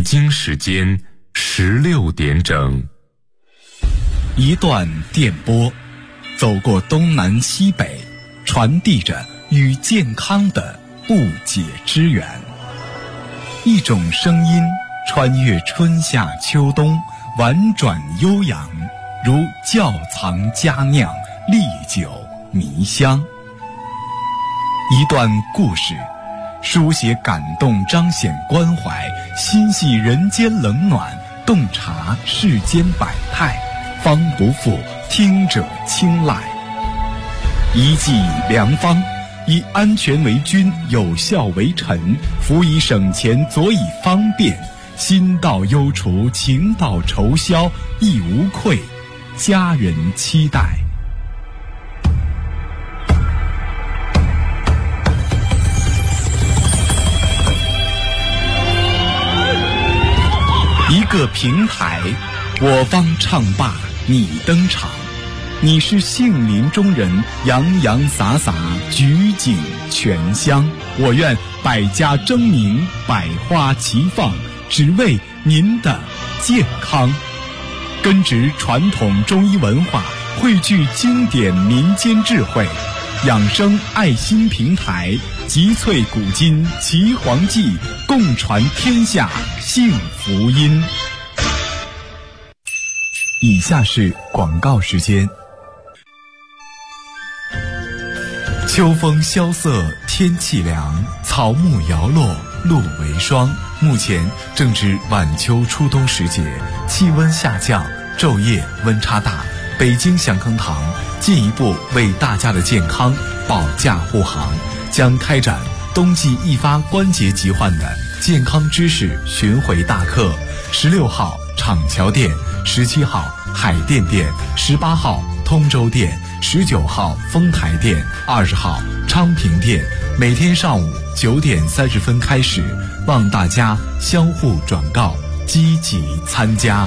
京时间16点整。 一段电波，走过东南西北，传递着与健康的不解之缘。一种声音穿越春夏秋冬，婉转悠扬，如窖藏佳酿，历久弥香。一段故事，书写感动，彰显关怀，心系人间冷暖，洞察世间百态，方不负听者青睐。一剂良方，以安全为君，有效为臣，辅以省钱，佐以方便，心到忧除，情到愁消，亦无愧，家人期待。一个平台，我方唱罢你登场，你是杏林中人，洋洋洒洒，举景全香。我愿百家争鸣，百花齐放，只为您的健康。根植传统中医文化，汇聚经典民间智慧，养生爱心平台，集萃古今岐黄记，共传天下幸福音。以下是广告时间。秋风萧瑟，天气凉，草木摇落，露为霜。目前正值晚秋初冬时节，气温下降，昼夜温差大。北京祥康堂进一步为大家的健康保驾护航，将开展冬季易发关节疾患的健康知识巡回大课。16号厂桥店，17号海淀店，18号通州店，19号丰台店，20号昌平店，每天上午9点30分开始，望大家相互转告，积极参加。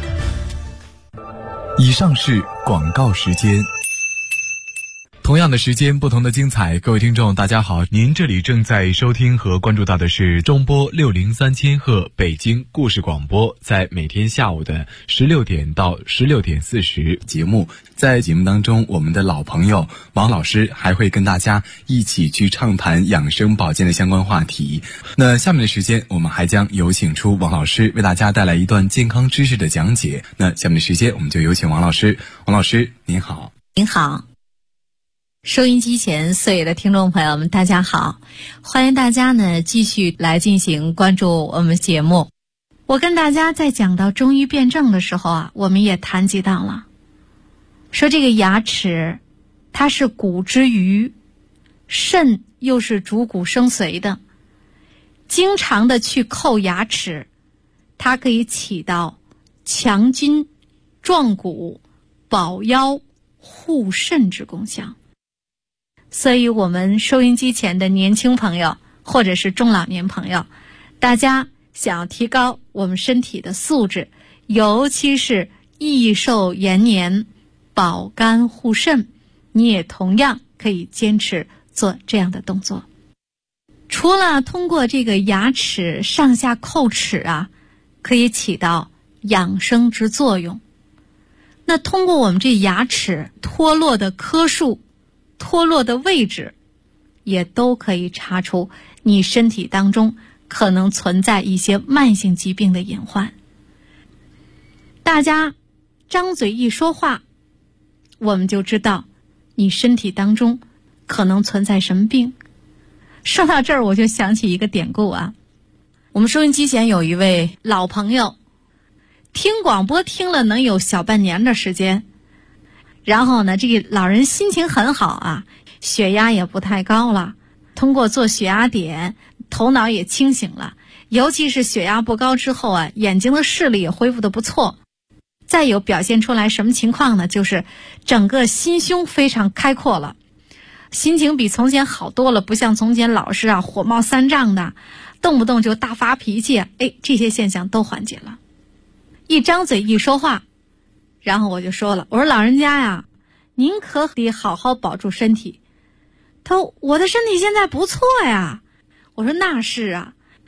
以上是广告时间。同样的时间，不同的精彩。各位听众大家好，您这里正在收听和关注到的是中波603千赫北京故事广播，在每天下午的16点到16点40节目。在节目当中，我们的老朋友王老师还会跟大家一起去畅谈养生保健的相关话题。那下面的时间，我们还将有请出王老师为大家带来一段健康知识的讲解。那下面的时间，我们就有请王老师。王老师您好。 您好，收音机前所有的听众朋友们大家好，欢迎大家呢继续来进行关注我们节目。我跟大家在讲到中医辩证的时候啊，我们也谈及到了，说这个牙齿它是骨之余，肾又是主骨生髓的，经常的去叩牙齿，它可以起到强筋壮骨保腰护肾之功效。所以我们收音机前的年轻朋友或者是中老年朋友，大家想要提高我们身体的素质，尤其是益寿延年保肝护肾，你也同样可以坚持做这样的动作。除了通过这个牙齿上下叩齿啊，可以起到养生之作用，那通过我们这牙齿脱落的颗数，脱落的位置，也都可以查出你身体当中可能存在一些慢性疾病的隐患。大家张嘴一说话，我们就知道你身体当中可能存在什么病。说到这儿，我就想起一个典故啊。我们收音机前有一位老朋友，听广播听了能有小半年的时间，然后呢，这个老人心情很好啊，血压也不太高了，通过做血压点，头脑也清醒了，尤其是血压不高之后啊，眼睛的视力也恢复得不错。再有表现出来什么情况呢？就是整个心胸非常开阔了，心情比从前好多了，不像从前老是啊火冒三丈的，动不动就大发脾气，这些现象都缓解了。一张嘴一说话，然后我就说了，我说老人家呀，您可得好好保住身体。他说我的身体现在不错呀。我说那是啊，我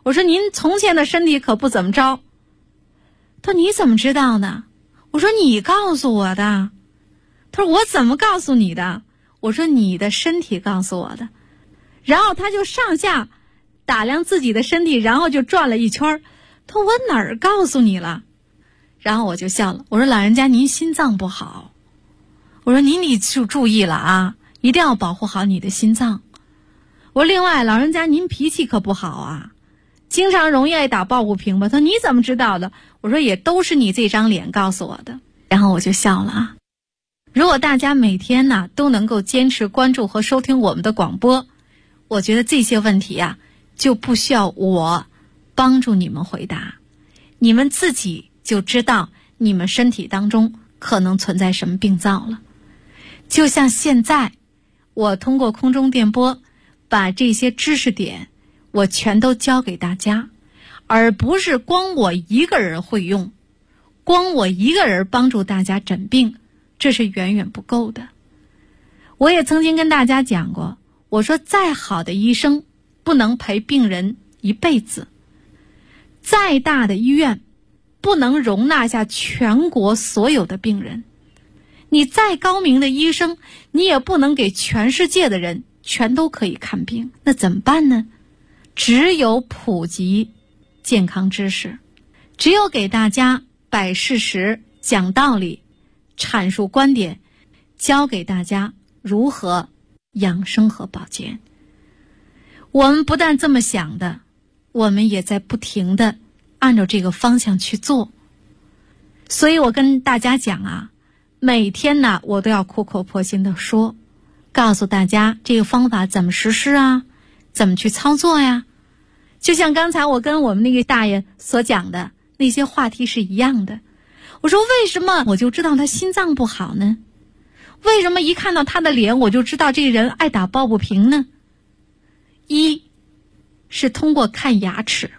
我说您从前的身体可不怎么着。他说你怎么知道的？我说你告诉我的。他说我怎么告诉你的？我说你的身体告诉我的。然后他就上下打量自己的身体，然后就转了一圈。他说我哪儿告诉你了？然后我就笑了，我说老人家您心脏不好，我说您就注意了啊，一定要保护好你的心脏。我说另外老人家您脾气可不好啊，经常容易爱打抱不平吧。他说你怎么知道的？我说也都是你这张脸告诉我的。然后我就笑了啊。如果大家每天呢都能够坚持关注和收听我们的广播，我觉得这些问题啊就不需要我帮助你们回答，你们自己就知道你们身体当中可能存在什么病灶了。就像现在我通过空中电波把这些知识点我全都教给大家，而不是光我一个人会用，光我一个人帮助大家诊病，这是远远不够的。我也曾经跟大家讲过，我说再好的医生不能陪病人一辈子，再大的医院不能容纳下全国所有的病人，你再高明的医生你也不能给全世界的人全都可以看病。那怎么办呢？只有普及健康知识，只有给大家摆事实、讲道理、阐述观点，教给大家如何养生和保健。我们不但这么想的，我们也在不停的按照这个方向去做。所以我跟大家讲啊，每天呢我都要苦口婆心的说，告诉大家这个方法怎么实施啊，怎么去操作呀。就像刚才我跟我们那个大爷所讲的那些话题是一样的。我说为什么我就知道他心脏不好呢？为什么一看到他的脸我就知道这个人爱打抱不平呢？一是通过看牙齿。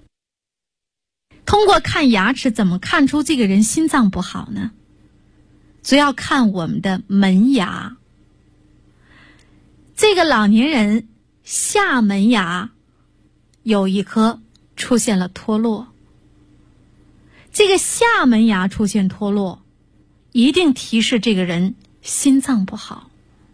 通过看牙齿怎么看出这个人心脏不好呢？主要看我们的门牙。这个老年人下门牙有一颗出现了脱落，这个下门牙出现脱落一定提示这个人心脏不好。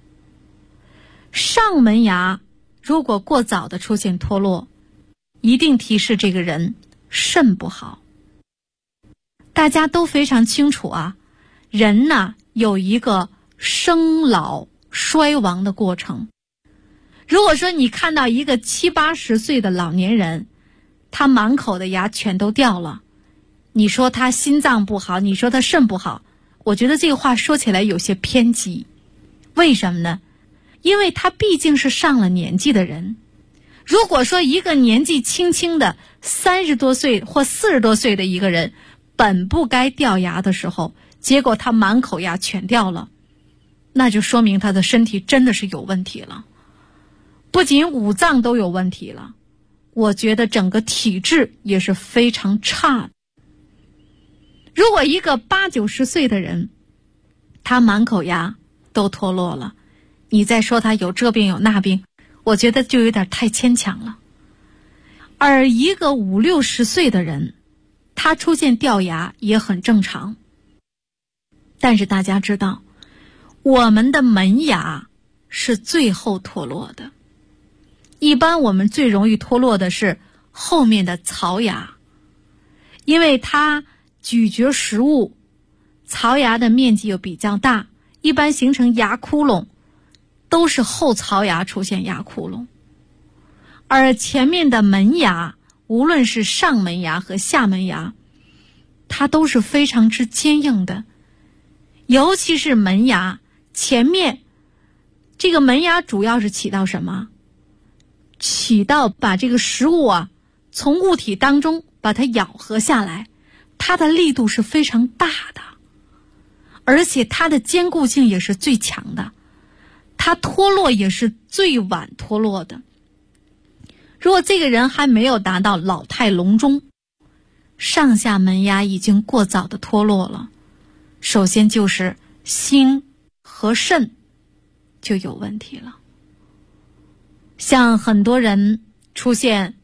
上门牙如果过早的出现脱落，一定提示这个人肾不好。大家都非常清楚啊，人呢有一个生老衰亡的过程。如果说你看到一个70、80岁的老年人，他满口的牙全都掉了，你说他心脏不好，你说他肾不好，我觉得这个话说起来有些偏激。为什么呢？因为他毕竟是上了年纪的人。如果说一个年纪轻轻的30多岁或40多岁的一个人本不该掉牙的时候，结果他满口牙全掉了，那就说明他的身体真的是有问题了，不仅五脏都有问题了，我觉得整个体质也是非常差的。如果一个80、90岁的人他满口牙都脱落了，你再说他有这病有那病，我觉得就有点太牵强了。而一个50、60岁的人，他出现掉牙也很正常。但是大家知道，我们的门牙是最后脱落的。一般我们最容易脱落的是后面的槽牙，因为它咀嚼食物，槽牙的面积又比较大，一般形成牙窟窿，都是后槽牙出现牙窟窿。而前面的门牙，无论是上门牙和下门牙，它都是非常之坚硬的。尤其是门牙前面，这个门牙主要是起到什么？起到把这个食物啊从物体当中把它咬合下来，它的力度是非常大的，而且它的坚固性也是最强的，它脱落也是最晚脱落的。如果这个人还没有达到老态龙钟，上下门牙已经过早的脱落了，首先就是心和肾就有问题了。像很多人出现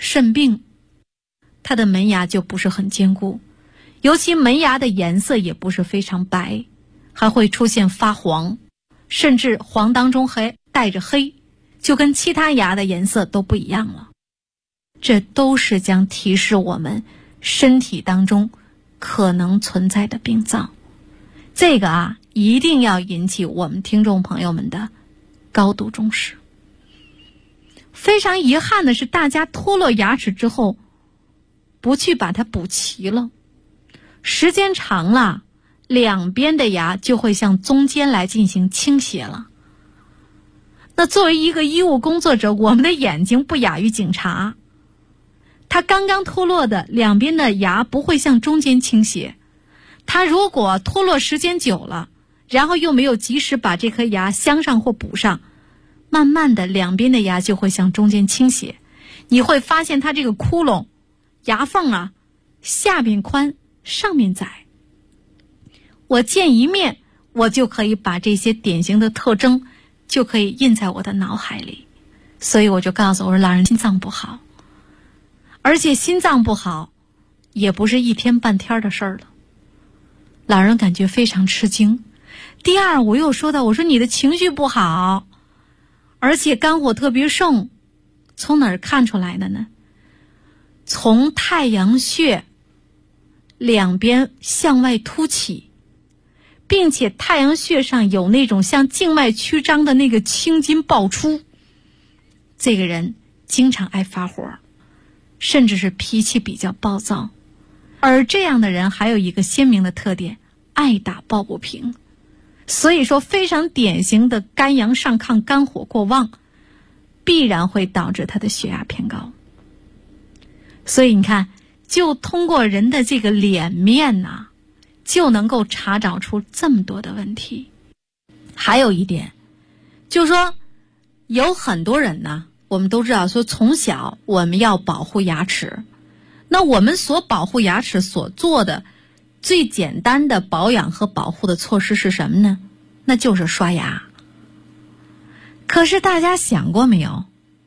肾病，它的门牙就不是很坚固，尤其门牙的颜色也不是非常白，还会出现发黄，甚至黄当中还带着黑，就跟其他牙的颜色都不一样了。这都是将提示我们身体当中可能存在的病灶。这个一定要引起我们听众朋友们的高度重视。非常遗憾的是，大家脱落牙齿之后不去把它补齐了，时间长了，两边的牙就会向中间来进行倾斜了。那作为一个医务工作者，我们的眼睛不亚于警察，它刚刚脱落的两边的牙不会向中间倾斜，它如果脱落时间久了，然后又没有及时把这颗牙镶上或补上，慢慢的两边的牙就会向中间倾斜，你会发现它这个窟窿牙缝下边宽上面窄。我见一面，我就可以把这些典型的特征就可以印在我的脑海里。所以我就告诉我说，老人心脏不好，而且心脏不好也不是一天半天的事儿了。老人感觉非常吃惊。第二，我又说到，我说你的情绪不好，而且肝火特别盛，从哪儿看出来的呢？从太阳穴两边向外凸起，并且太阳穴上有那种像静脉曲张的那个青筋爆出。这个人经常爱发火，甚至是脾气比较暴躁，而这样的人还有一个鲜明的特点，爱打抱不平。所以说非常典型的肝阳上亢，肝火过旺，必然会导致他的血压偏高。所以你看，就通过人的这个脸面就能够查找出这么多的问题。还有一点就是说，有很多人我们都知道说，从小我们要保护牙齿，那我们所保护牙齿所做的最简单的保养和保护的措施是什么呢？那就是刷牙。可是大家想过没有，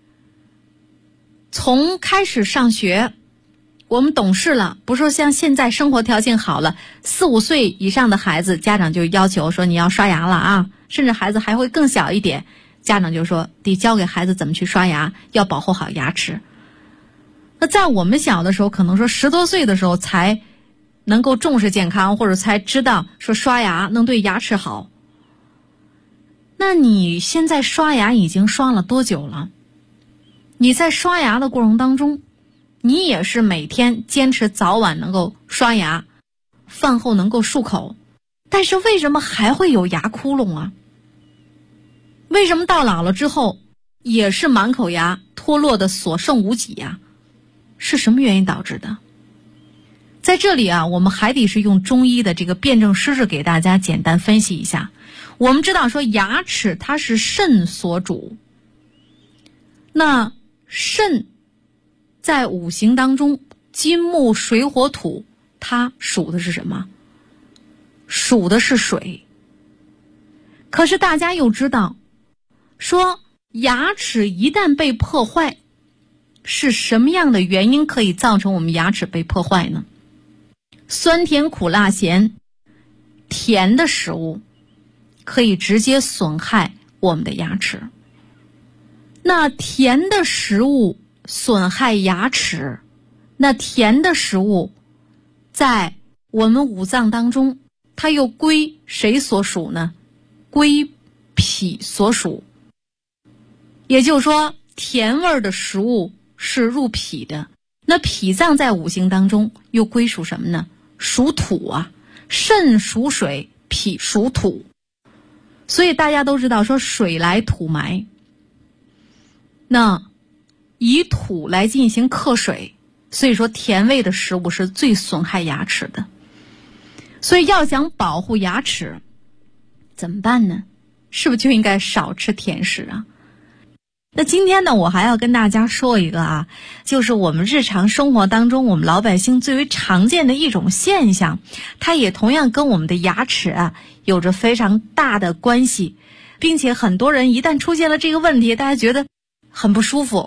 从开始上学，我们懂事了，不是说像现在生活条件好了，4、5岁以上的孩子，家长就要求说你要刷牙了甚至孩子还会更小一点，家长就说得教给孩子怎么去刷牙，要保护好牙齿。那在我们小的时候，可能说10多岁的时候才能够重视健康，或者才知道说刷牙能对牙齿好。那你现在刷牙已经刷了多久了？你在刷牙的过程当中，你也是每天坚持早晚能够刷牙，饭后能够漱口，但是为什么还会有牙窟窿为什么到老了之后也是满口牙脱落的所剩无几是什么原因导致的？在这里我们还得是用中医的这个辨证施治给大家简单分析一下。我们知道说牙齿它是肾所主，那肾在五行当中，金木水火土，它属的是什么？属的是水。可是大家又知道说，牙齿一旦被破坏，是什么样的原因可以造成我们牙齿被破坏呢？酸甜苦辣咸，甜的食物可以直接损害我们的牙齿。那甜的食物损害牙齿，那甜的食物在我们五脏当中，它又归谁所属呢？归脾所属。也就是说，甜味的食物是入脾的，那脾脏在五行当中又归属什么呢？属土肾属水，脾属土。所以大家都知道说水来土埋，那以土来进行克水，所以说甜味的食物是最损害牙齿的。所以要想保护牙齿怎么办呢？是不是就应该少吃甜食那今天呢，我还要跟大家说一个就是我们日常生活当中我们老百姓最为常见的一种现象，它也同样跟我们的牙齿有着非常大的关系，并且很多人一旦出现了这个问题，大家觉得很不舒服，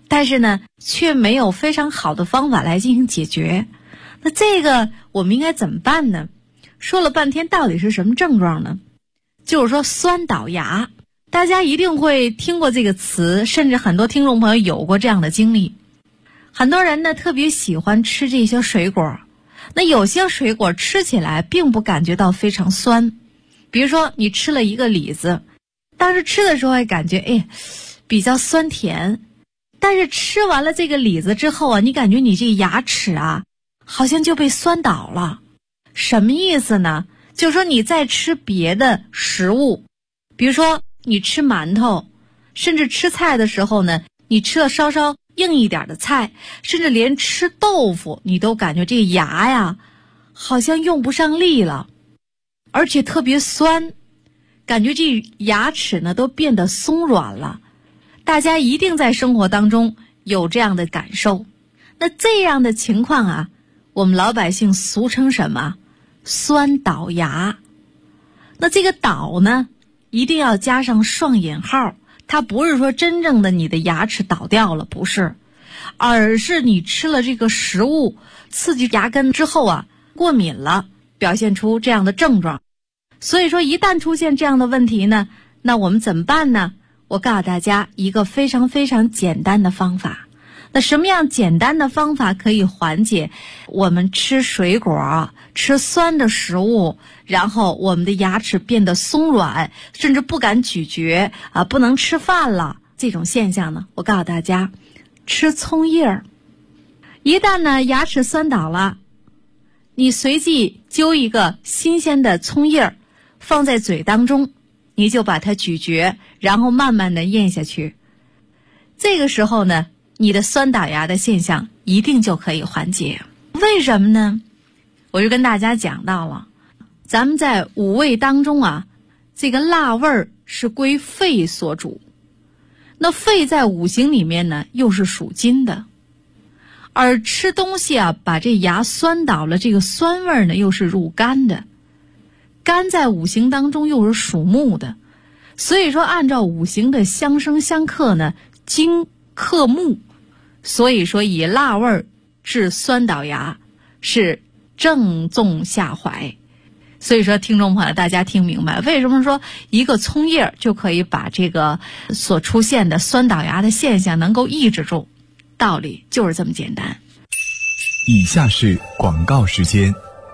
但是呢，却没有非常好的方法来进行解决。那这个我们应该怎么办呢？说了半天，到底是什么症状呢？就是说酸倒牙，大家一定会听过这个词，甚至很多听众朋友有过这样的经历。很多人呢特别喜欢吃这些水果，那有些水果吃起来并不感觉到非常酸，比如说你吃了一个李子，当时吃的时候还感觉比较酸甜，但是吃完了这个李子之后啊，你感觉你这个牙齿啊好像就被酸倒了。什么意思呢？就是说你在吃别的食物，比如说你吃馒头，甚至吃菜的时候呢，你吃了稍稍硬一点的菜，甚至连吃豆腐你都感觉这个牙呀好像用不上力了，而且特别酸，感觉这牙齿呢都变得松软了。大家一定在生活当中有这样的感受。那这样的情况啊，我们老百姓俗称什么？酸倒牙。那这个倒呢，一定要加上双引号，它不是说真正的你的牙齿倒掉了，不是，而是你吃了这个食物刺激牙根之后啊，过敏了，表现出这样的症状。所以说一旦出现这样的问题呢，那我们怎么办呢？我告诉大家一个非常非常简单的方法。那什么样简单的方法可以缓解我们吃水果、吃酸的食物，然后我们的牙齿变得松软，甚至不敢咀嚼不能吃饭了这种现象呢？我告诉大家，吃葱叶儿。一旦呢牙齿酸倒了，你随即揪一个新鲜的葱叶儿放在嘴当中，你就把它咀嚼，然后慢慢的咽下去。这个时候呢，你的酸倒牙的现象一定就可以缓解。为什么呢？我就跟大家讲到了，咱们在五味当中啊，这个辣味儿是归肺所主。那肺在五行里面呢，又是属金的，而吃东西啊，把这牙酸倒了，这个酸味呢，又是入肝的。肝在五行当中又是属木的，所以说按照五行的相生相克呢，金克木，所以说以辣味治酸倒牙是正中下怀。所以说听众朋友大家听明白为什么说一个葱叶就可以把这个所出现的酸倒牙的现象能够抑制住，道理就是这么简单。 以下是广告时间。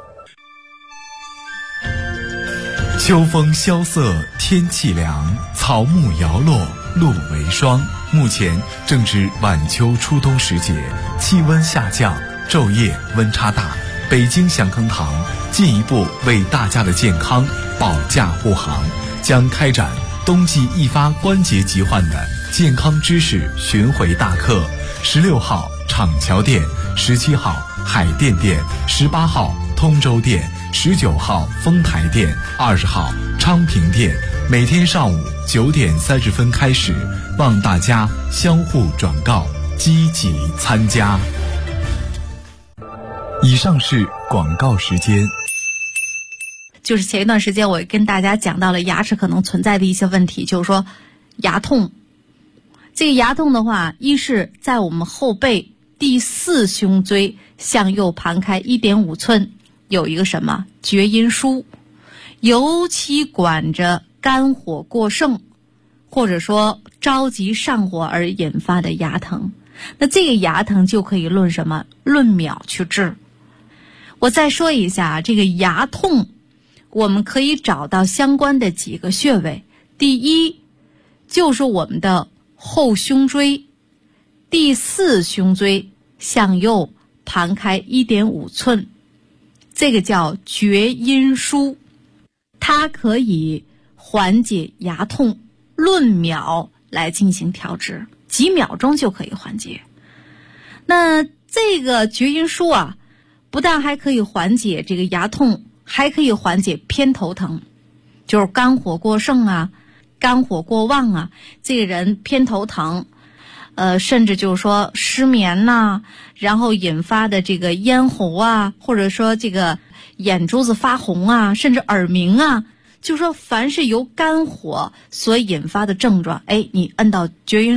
秋风萧瑟，天气凉，草木摇落，露为霜。目前正值晚秋初冬时节，气温下降，昼夜温差大。北京祥康堂进一步为大家的健康保驾护航，将开展冬季易发关节疾患的健康知识巡回大课。16号厂桥店，17号海淀店，18号通州店，19号丰台店，20号昌平店，每天上午9点30分开始，望大家相互转告，积极参加。以上是广告时间。 就是前一段时间我跟大家讲到了牙齿可能存在的一些问题，就是说牙痛。这个牙痛的话，一是在我们后背第4胸椎向右盘开 1.5 寸有一个什么厥阴枢，尤其管着肝火过盛或者说着急上火而引发的牙疼。那这个牙疼就可以论什么？论秒去治。我再说一下这个牙痛我们可以找到相关的几个穴位。第一就是我们的后胸椎第4胸椎向右盘开 1.5 寸，这个叫厥阴枢，它可以缓解牙痛，论秒来进行调治，几秒钟就可以缓解。那这个厥阴枢啊，不但还可以缓解这个牙痛，还可以缓解偏头疼，就是肝火过盛啊，肝火过旺啊，这个人偏头疼，甚至就是说失眠呐，然后引发的这个咽喉啊，或者说这个眼珠子发红啊，甚至耳鸣啊，就说凡是由肝火所引发的症状，你摁到厥阴枢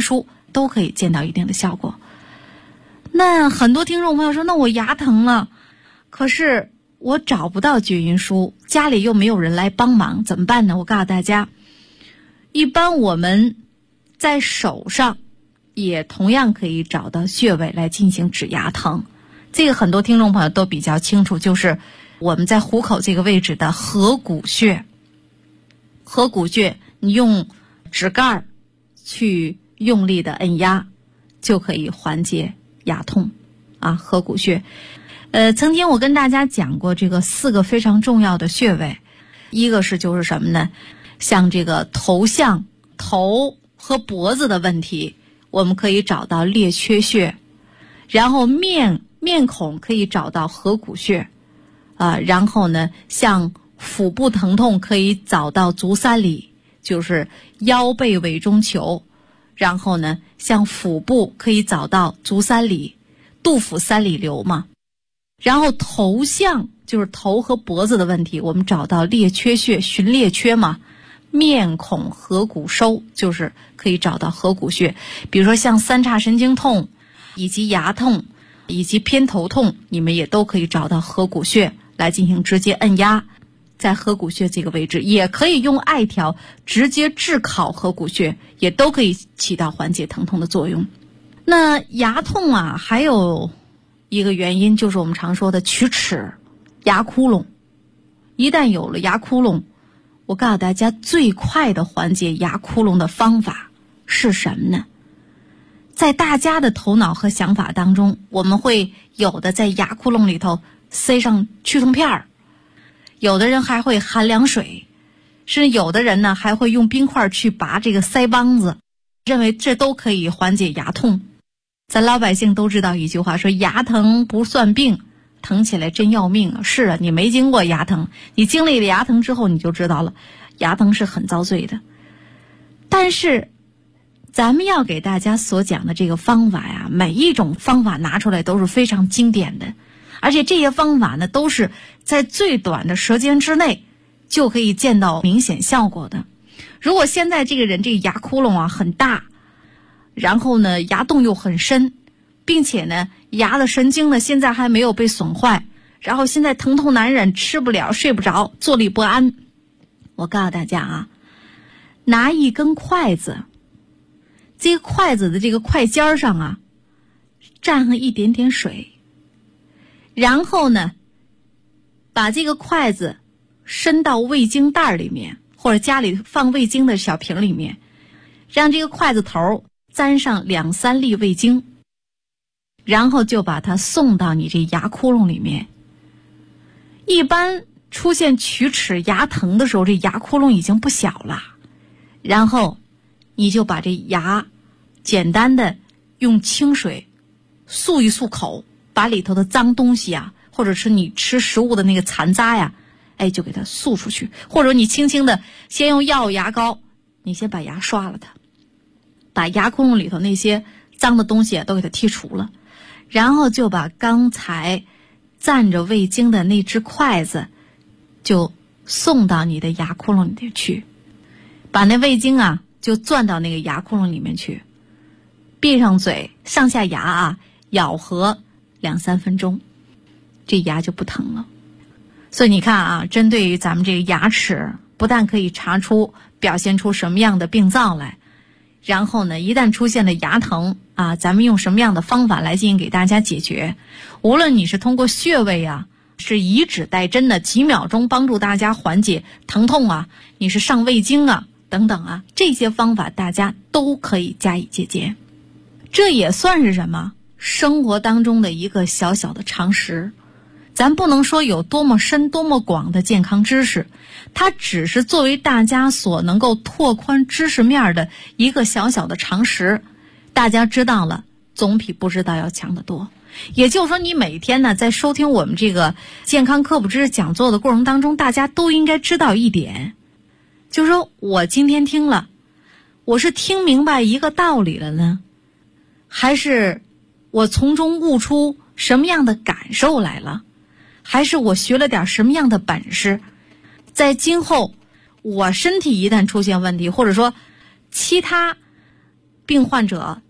都可以见到一定的效果。那很多听众朋友说，那我牙疼了，可是我找不到绝云舒，家里又没有人来帮忙，怎么办呢？我告诉大家，一般我们在手上也同样可以找到穴位来进行止牙疼。这个很多听众朋友都比较清楚，就是我们在虎口这个位置的合谷穴。合谷穴你用指盖去用力的按压，就可以缓解牙痛啊。合谷穴曾经我跟大家讲过这个4个非常重要的穴位，一个是就是什么呢？像这个头和脖子的问题，我们可以找到列缺穴，然后面孔可以找到合谷穴然后呢，像腹部疼痛可以找到足三里，就是腰背尾中求，然后呢，像腹部可以找到足三里，肚腹三里留嘛。然后头项就是头和脖子的问题，我们找到列缺穴，寻列缺嘛。面孔合谷收，就是可以找到合谷穴。比如说像三叉神经痛以及牙痛以及偏头痛，你们也都可以找到合谷穴来进行直接按压。在合谷穴这个位置，也可以用艾条直接炙烤合谷穴，也都可以起到缓解疼痛的作用。那牙痛还有一个原因就是我们常说的龋齿、牙窟窿。一旦有了牙窟窿，我告诉大家，最快的缓解牙窟窿的方法是什么呢？在大家的头脑和想法当中，我们会有的在牙窟窿里头塞上去痛片儿，有的人还会含凉水，甚至有的人呢还会用冰块去拔这个腮帮子，认为这都可以缓解牙痛。咱老百姓都知道一句话，说牙疼不算病，疼起来真要命啊！是啊，你没经过牙疼，你经历了牙疼之后你就知道了，牙疼是很遭罪的。但是咱们要给大家所讲的这个方法呀，每一种方法拿出来都是非常经典的，而且这些方法呢都是在最短的时间之内就可以见到明显效果的。如果现在这个人这个牙窟窿很大，然后呢牙洞又很深，并且呢牙的神经呢现在还没有被损坏，然后现在疼痛难忍，吃不了睡不着，坐立不安，我告诉大家拿一根筷子，这个筷子的这个筷尖上蘸上一点点水，然后呢把这个筷子伸到味精袋里面，或者家里放味精的小瓶里面，让这个筷子头沾上2-3粒味精，然后就把它送到你这牙窟窿里面。一般出现龋齿牙疼的时候，这牙窟窿已经不小了，然后你就把这牙简单的用清水漱一漱口，把里头的脏东西或者是你吃食物的那个残渣就给它漱出去，或者你轻轻的先用药牙膏，你先把牙刷了它，把牙窟窿里头那些脏的东西都给它剔除了，然后就把刚才蘸着味精的那只筷子就送到你的牙窟窿里去，把那味精就攥到那个牙窟窿里面去，闭上嘴，上下牙咬合2-3分钟，这牙就不疼了。所以你看针对于咱们这个牙齿，不但可以查出表现出什么样的病灶来，然后呢一旦出现了牙疼咱们用什么样的方法来进行给大家解决。无论你是通过穴位是以指代针的几秒钟帮助大家缓解疼痛你是上味精等等这些方法大家都可以加以借鉴。这也算是什么？生活当中的一个小小的常识。咱不能说有多么深多么广的健康知识，它只是作为大家所能够拓宽知识面的一个小小的常识，大家知道了总比不知道要强得多。也就是说，你每天呢在收听我们这个健康科普知识讲座的过程当中，大家都应该知道一点，就是说我今天听了，我是听明白一个道理了呢，还是我从中悟出什么样的感受来了，还是我学了点什么样的本事，在今后我身体一旦出现问题，或者说其他病患者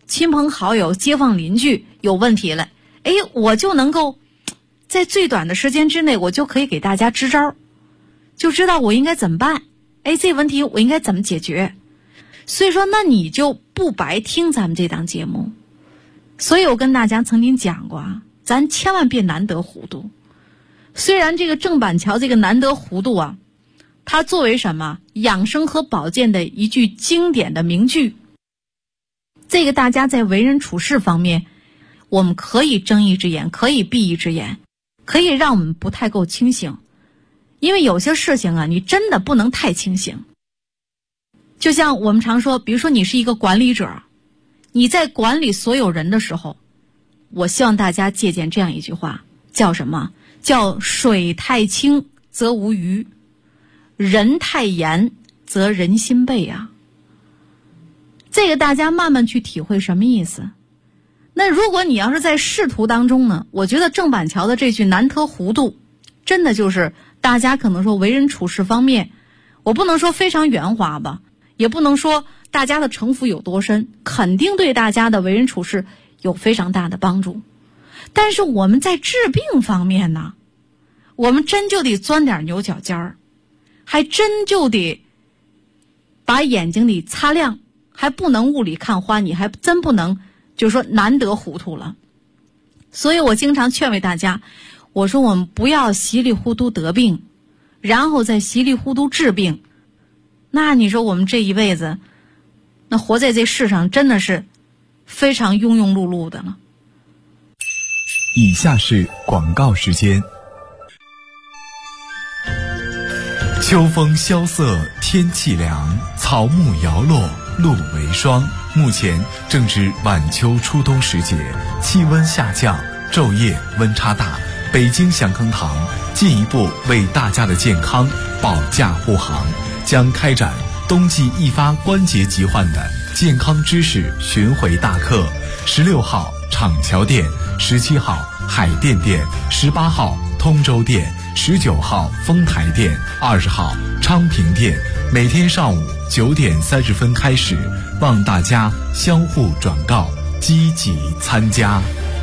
亲朋好友、街坊邻居有问题了，我就能够在最短的时间之内，我就可以给大家支招，就知道我应该怎么办。这问题我应该怎么解决？所以说，那你就不白听咱们这档节目。所以我跟大家曾经讲过啊，咱千万别难得糊涂。虽然这个郑板桥这个难得糊涂啊，它作为什么养生和保健的一句经典的名句，这个大家在为人处事方面，我们可以睁一只眼，可以闭一只眼，可以让我们不太够清醒。因为有些事情啊，你真的不能太清醒。就像我们常说，比如说你是一个管理者，你在管理所有人的时候，我希望大家借鉴这样一句话，叫什么？叫水太清则无鱼，人太严则人心背啊。这个大家慢慢去体会什么意思。那如果你要是在仕途当中呢，我觉得郑板桥的这句难得糊涂，真的就是大家可能说为人处事方面，我不能说非常圆滑吧，也不能说大家的城府有多深，肯定对大家的为人处事有非常大的帮助。但是我们在治病方面呢，我们真就得钻点牛角尖儿，还真就得把眼睛里擦亮，还不能雾里看花，你还真不能就是说难得糊涂了。所以我经常劝慰大家，我说我们不要稀里糊涂得病，然后再稀里糊涂治病。那你说我们这一辈子，那活在这世上真的是非常庸庸碌碌的了。 以下是广告时间。秋风萧瑟，天气凉，草木摇落，露为霜。目前正值晚秋初冬时节，气温下降，昼夜温差大。北京祥康堂进一步为大家的健康保驾护航，将开展冬季易发关节疾患的健康知识巡回大课。16号厂桥店，17号海淀店，18号通州店，19号丰台店，20号昌平店，每天上午9点30分开始，望大家相互转告，积极参加。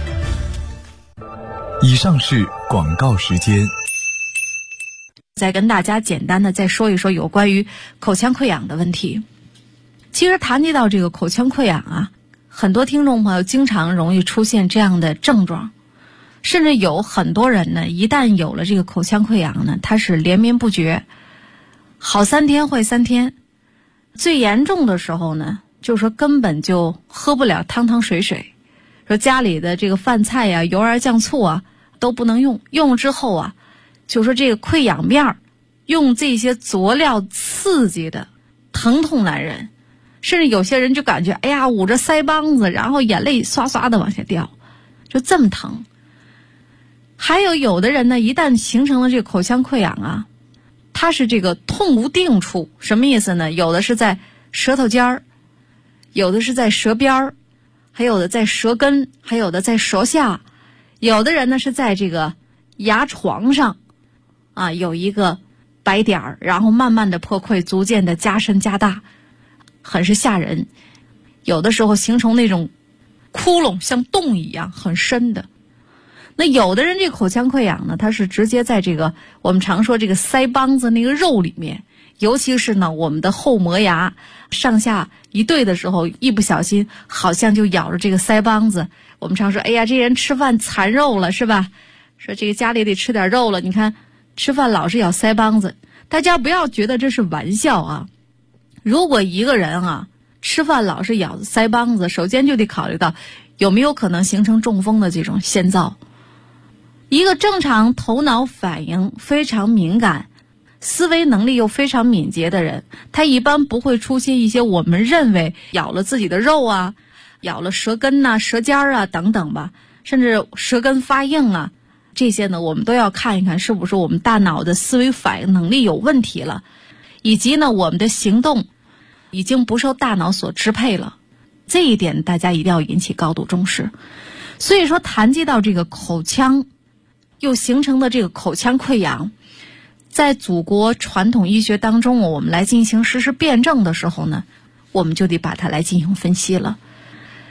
以上是广告时间。 再跟大家简单的再说一说有关于口腔溃疡的问题。其实谈及到这个口腔溃疡啊，很多听众朋友经常容易出现这样的症状，甚至有很多人呢，一旦有了这个口腔溃疡呢，他是连绵不绝，好3天坏3天，最严重的时候呢，就说根本就喝不了汤汤水水，说家里的这个饭菜呀、油盐酱醋啊都不能用，用了之后啊，就说这个溃疡面用这些佐料刺激的疼痛难忍，甚至有些人就感觉哎呀捂着腮帮子，然后眼泪刷刷的往下掉，就这么疼。还有的人呢，一旦形成了这个口腔溃疡啊，它是这个痛无定处，什么意思呢？有的是在舌头尖儿，有的是在舌边儿，还有的在舌根，还有的在舌下，有的人呢是在这个牙床上啊，有一个白点儿，然后慢慢的破溃，逐渐的加深加大，很是吓人。有的时候形成那种窟窿，像洞一样很深的。那有的人这个口腔溃疡呢，它是直接在这个我们常说这个腮帮子那个肉里面，尤其是呢我们的后磨牙上下一对的时候，一不小心好像就咬着这个腮帮子。我们常说哎呀这人吃饭馋肉了是吧，说这个家里得吃点肉了，你看吃饭老是咬腮帮子。大家不要觉得这是玩笑啊，如果一个人啊吃饭老是咬腮帮子，首先就得考虑到有没有可能形成中风的这种先兆。一个正常头脑反应非常敏感，思维能力又非常敏捷的人，他一般不会出现一些我们认为咬了自己的肉啊，咬了舌根啊、舌尖啊等等吧，甚至舌根发硬啊，这些呢我们都要看一看是不是我们大脑的思维反应能力有问题了，以及呢我们的行动已经不受大脑所支配了，这一点大家一定要引起高度重视。所以说谈及到这个口腔又形成的这个口腔溃疡，在祖国传统医学当中，我们来进行实时辩证的时候呢，我们就得把它来进行分析了。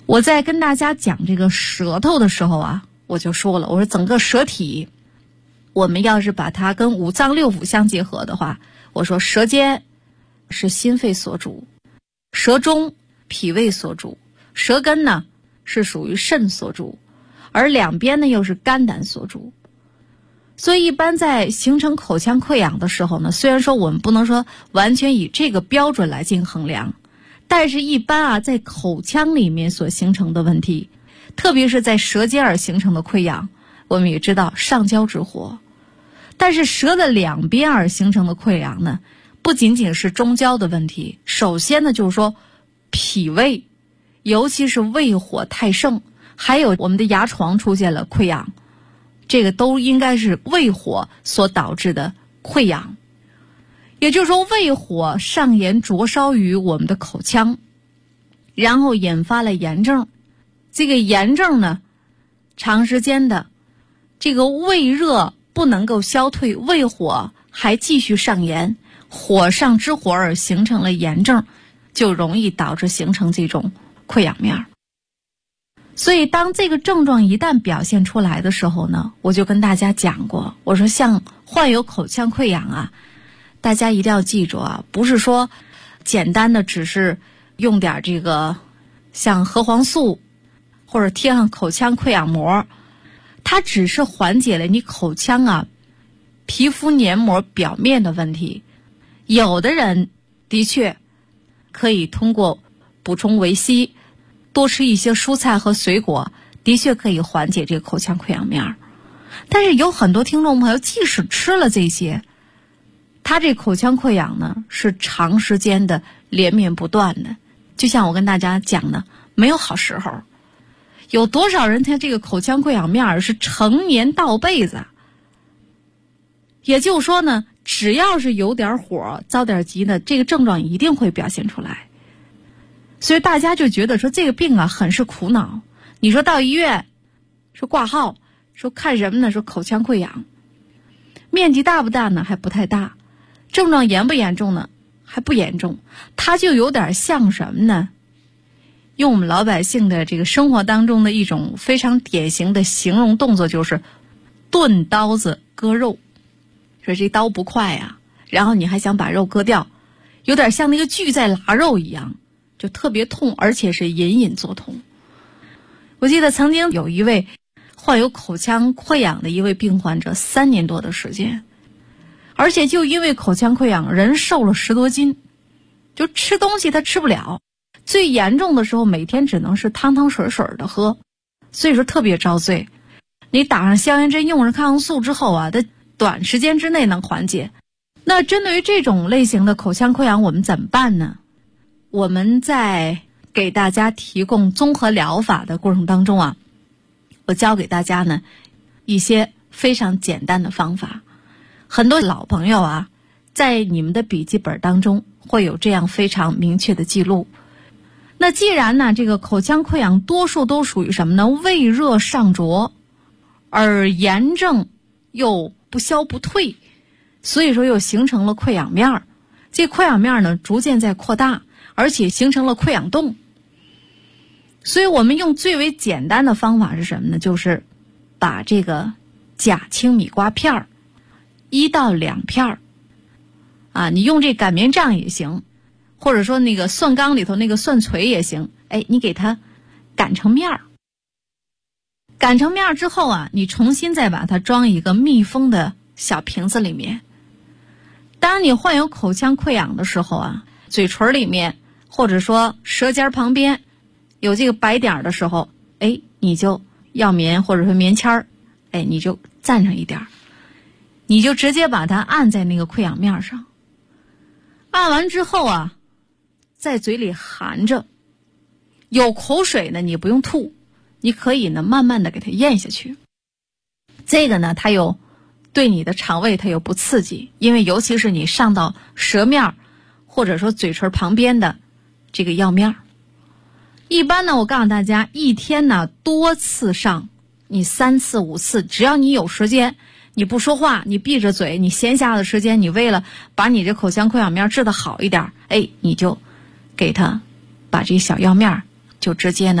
我在跟大家讲这个舌头的时候啊，我就说了，我说整个舌体，我们要是把它跟五脏六腑相结合的话，我说舌尖是心肺所主，舌中脾胃所主，舌根呢是属于肾所主，而两边呢又是肝胆所主。所以一般在形成口腔溃疡的时候呢，虽然说我们不能说完全以这个标准来进行衡量，但是一般啊，在口腔里面所形成的问题，特别是在舌尖而形成的溃疡，我们也知道上焦之火。但是舌的两边而形成的溃疡呢，不仅仅是中焦的问题，首先呢就是说脾胃，尤其是胃火太盛，还有我们的牙床出现了溃疡，这个都应该是胃火所导致的溃疡。也就是说，胃火上炎灼烧于我们的口腔，然后引发了炎症。这个炎症呢，长时间的这个胃热不能够消退，胃火还继续上炎，火上之火而形成了炎症，就容易导致形成这种溃疡面。所以当这个症状一旦表现出来的时候呢，我就跟大家讲过，我说像患有口腔溃疡啊，大家一定要记住啊，不是说简单的只是用点这个像核黄素或者贴上口腔溃疡膜，它只是缓解了你口腔啊皮肤黏膜表面的问题。有的人的确可以通过补充维 C， 多吃一些蔬菜和水果，的确可以缓解这个口腔溃疡面。但是有很多听众朋友即使吃了这些，他这口腔溃疡呢是长时间的连绵不断的，就像我跟大家讲的，没有好时候。有多少人他这个口腔溃疡面是成年倒辈子？也就是说呢，只要是有点火着点急的，这个症状一定会表现出来。所以大家就觉得说这个病啊很是苦恼。你说到医院说挂号，说看什么呢？说口腔溃疡，面积大不大呢？还不太大。症状严不严重呢？还不严重。它就有点像什么呢？用我们老百姓的这个生活当中的一种非常典型的形容动作，就是钝刀子割肉。说这刀不快啊，然后你还想把肉割掉，有点像那个锯在拉肉一样，就特别痛，而且是隐隐作痛。我记得曾经有一位患有口腔溃疡的一位病患者，3年多的时间，而且就因为口腔溃疡，人瘦了10多斤，就吃东西他吃不了，最严重的时候每天只能是汤汤水水的喝，所以说特别遭罪。你打上消炎针，用上抗生素之后啊，它短时间之内能缓解。那针对于这种类型的口腔溃疡，我们怎么办呢？我们在给大家提供综合疗法的过程当中啊，我教给大家呢一些非常简单的方法。很多老朋友啊，在你们的笔记本当中会有这样非常明确的记录。那既然呢这个口腔溃疡多数都属于什么呢？胃热上灼，而炎症又不消不退，所以说又形成了溃疡面。这溃疡面呢逐渐在扩大，而且形成了溃疡洞。所以我们用最为简单的方法是什么呢？就是把这个假青米瓜片1到2片啊，你用这擀面杖也行，或者说那个蒜缸里头那个蒜锤也行，你给它擀成面儿。擀成面之后啊，你重新再把它装一个密封的小瓶子里面。当你患有口腔溃疡的时候啊，嘴唇里面或者说舌尖旁边有这个白点的时候，你就药棉或者说棉签你就蘸上一点，你就直接把它按在那个溃疡面上。按完之后啊，在嘴里含着，有口水呢你不用吐，你可以呢慢慢的给它咽下去。这个呢它有对你的肠胃它又不刺激，因为尤其是你上到舌面或者说嘴唇旁边的这个药面。一般呢我告诉大家，一天呢多次上，你3次5次，只要你有时间，你不说话，你闭着嘴，你闲暇的时间，你为了把你这口腔溃疡面治得好一点，你就给它把这小药面就直接呢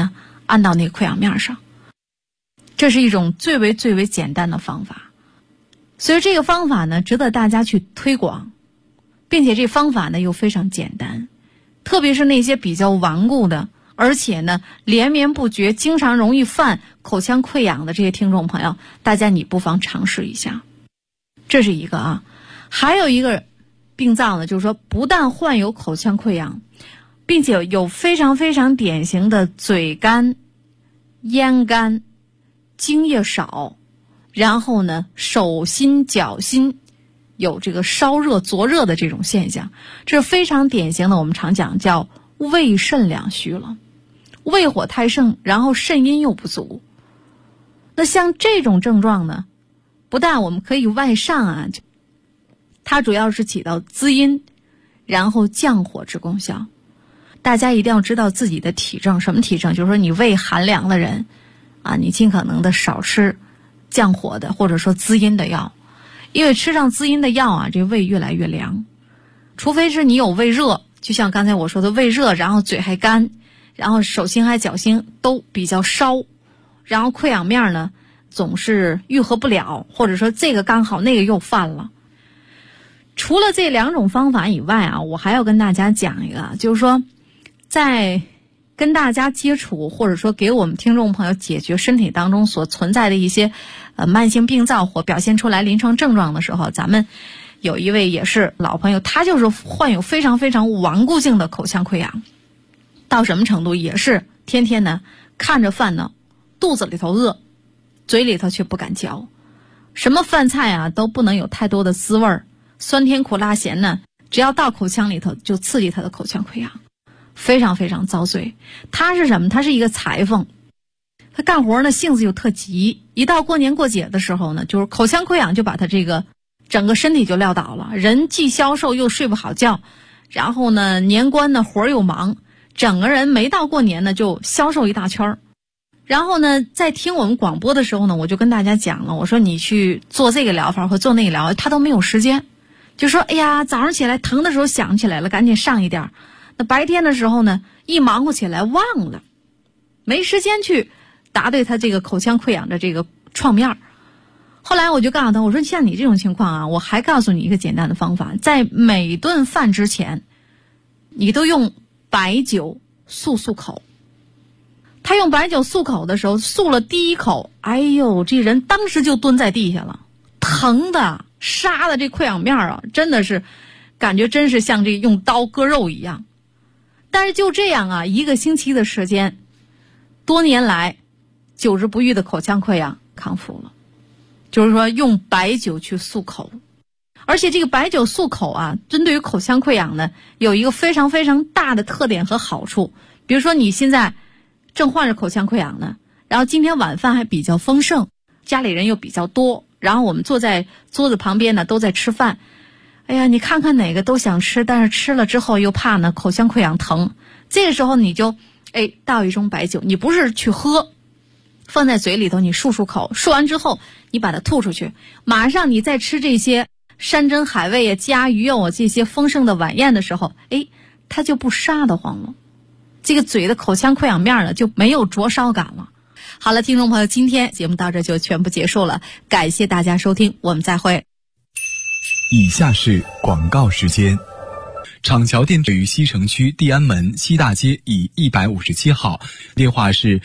按到那个溃疡面上。这是一种最为简单的方法，所以这个方法呢值得大家去推广，并且这方法呢又非常简单，特别是那些比较顽固的，而且呢连绵不绝，经常容易犯口腔溃疡的这些听众朋友，大家你不妨尝试一下。这是一个啊。还有一个病灶呢，就是说不但患有口腔溃疡，并且有非常典型的嘴干、咽干、精液少，然后呢手心脚心有这个烧热灼热的这种现象，这是非常典型的，我们常讲叫胃肾两虚了，胃火太盛，然后肾阴又不足。那像这种症状呢，不但我们可以外上啊，它主要是起到滋阴然后降火之功效。大家一定要知道自己的体症，什么体症？就是说你胃寒凉的人啊，你尽可能的少吃降火的或者说滋阴的药，因为吃上滋阴的药啊，这胃越来越凉。除非是你有胃热，就像刚才我说的胃热，然后嘴还干，然后手心还脚心都比较烧，然后溃疡面呢总是愈合不了，或者说这个刚好那个又犯了。除了这两种方法以外啊，我还要跟大家讲一个，就是说在跟大家接触或者说给我们听众朋友解决身体当中所存在的一些慢性病灶或表现出来临床症状的时候，咱们有一位也是老朋友，他就是患有非常顽固性的口腔溃疡，到什么程度？也是天天呢看着饭呢肚子里头饿，嘴里头却不敢嚼，什么饭菜啊都不能有太多的滋味儿，酸甜苦辣咸呢只要到口腔里头就刺激他的口腔溃疡，非常遭罪。他是什么？他是一个裁缝，他干活呢性子又特急，一到过年过节的时候呢，就是口腔溃疡就把他这个整个身体就撂倒了，人既消瘦又睡不好觉，然后呢年关呢活又忙，整个人没到过年呢就消瘦一大圈。然后呢在听我们广播的时候呢，我就跟大家讲了，我说你去做这个疗法或做那个疗法，他都没有时间，就说哎呀早上起来疼的时候想起来了，赶紧上一点，那白天的时候呢一忙活起来忘了，没时间去答对他这个口腔溃疡的这个创面。后来我就告诉他，我说像你这种情况啊，我还告诉你一个简单的方法，在每顿饭之前你都用白酒漱口。他用白酒漱口的时候，漱了第一口，哎呦这人当时就蹲在地下了，疼的杀的这溃疡面啊，真的是感觉真是像这用刀割肉一样。但是就这样啊，1个星期的时间，多年来久治不愈的口腔溃疡康复了。就是说用白酒去漱口，而且这个白酒漱口啊，针对于口腔溃疡呢有一个非常大的特点和好处。比如说你现在正患着口腔溃疡呢，然后今天晚饭还比较丰盛，家里人又比较多，然后我们坐在桌子旁边呢都在吃饭，哎呀你看看哪个都想吃，但是吃了之后又怕呢口腔溃疡疼，这个时候你就倒一盅白酒，你不是去喝，放在嘴里头你漱口，漱完之后你把它吐出去，马上你再吃这些山珍海味啊家鱼肉啊这些丰盛的晚宴的时候，它就不杀得慌了，这个嘴的口腔溃疡面呢就没有灼烧感了。好了，听众朋友，今天节目到这就全部结束了，感谢大家收听，我们再会。 以下是广告时间。厂桥店位于西城区地安门西大街以157号，电话是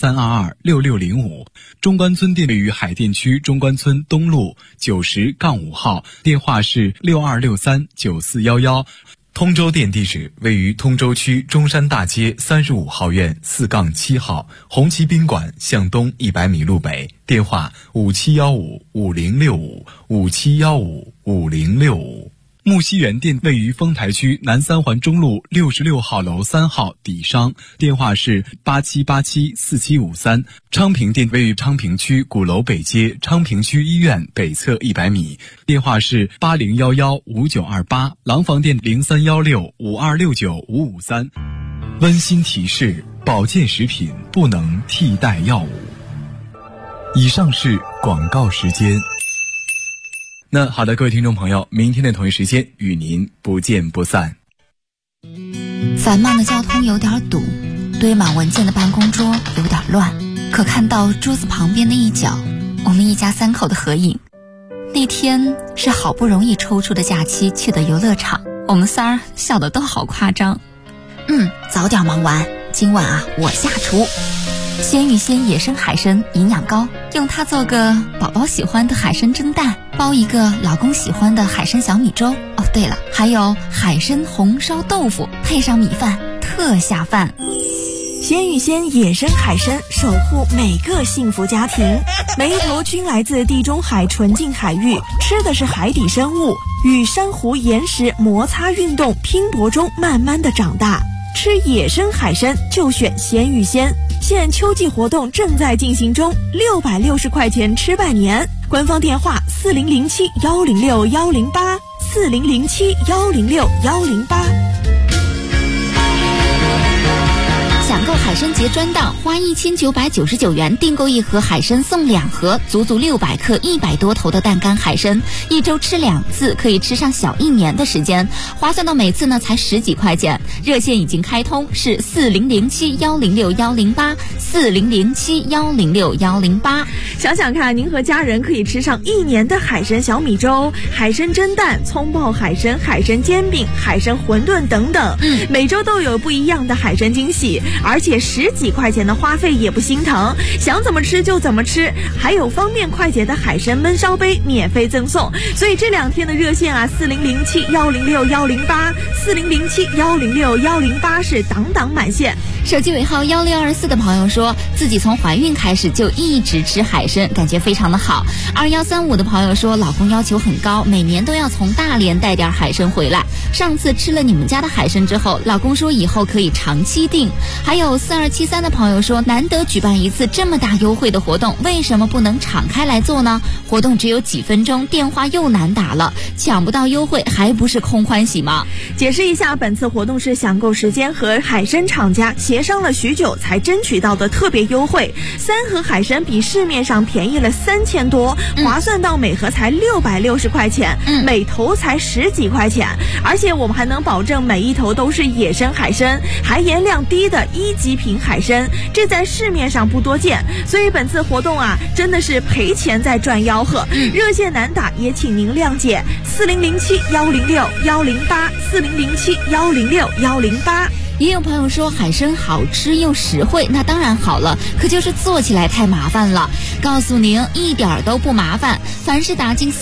83226605。中关村店位于海淀区中关村东路90-5号，电话是62639411。通州店地址位于通州区中山大街35号院4-7号，红旗宾馆向东100米路北，电话57155065，57155065。木樨园店位于丰台区南三环中路66号楼3号底商，电话是87874753。昌平店位于昌平区鼓楼北街昌平区医院北侧100米，电话是80115928。廊坊店031652695553。温馨提示：保健食品不能替代药物。以上是广告时间。那好的，各位听众朋友，明天的同一时间与您不见不散。 繁忙的交通有点堵，对堆满文件的办公桌有点乱，可看到桌子旁边的一角，我们一家3口的合影。那天是好不容易抽出的假期去的游乐场，我们仨笑得都好夸张。早点忙完，今晚啊我下厨。鲜芋仙野生海参营养高，用它做个宝宝喜欢的海参蒸蛋，包一个老公喜欢的海参小米粥。哦，对了，还有海参红烧豆腐，配上米饭，特下饭。 鲜芋仙野生海参守护每个幸福家庭，每一头均来自地中海纯净海域，吃的是海底生物，与珊瑚岩石摩擦运动拼搏中慢慢的长大。吃野生海参就选鲜芋仙，现秋季活动正在进行中，660块钱吃半年。官方电话4007106108，4007106108。 抢购海参节专档，花1999元订购1盒海参送2盒，足600克100多头的淡干海参，1周吃2次，可以吃上小1年的时间，划算到每次呢才10几块钱。热线已经开通，是4007106108，4007106108。 想想看，您和家人可以吃上1年的海参小米粥、海参蒸蛋、葱爆海参、海参煎饼、海参馄饨等等，每周都有不一样的海参惊喜，而且10几块钱的花费也不心疼，想怎么吃就怎么吃，还有方便快捷的海参焖烧杯免费赠送。所以这2天的热线啊，4007106108，4007106108是档档满线。 手机尾号1624的朋友说，自己从怀孕开始就一直吃海参，感觉非常的好。2135的朋友说，老公要求很高，每年都要从大连带点海参回来。上次吃了你们家的海参之后，老公说以后可以长期订。还有4273的朋友说，难得举办一次这么大优惠的活动，为什么不能敞开来做呢？活动只有几分钟，电话又难打了，抢不到优惠还不是空欢喜吗？ 解释一下，本次活动是抢购时间和海参厂家协商了许久才争取到的特别优惠，3盒海参比市面上便宜了3000多，划算到每盒才660块钱，每头才10几块钱，而且我们还能保证每一头都是野生海参，含盐量低的1级品海参，这在市面上不多见，所以本次活动啊，真的是赔钱在赚吆喝。热线难打，也请您谅解，4007106108，4007106108。 也有朋友说海参好吃又实惠，那当然好了，可就是做起来太麻烦了。告诉您，一点都不麻烦，凡是打进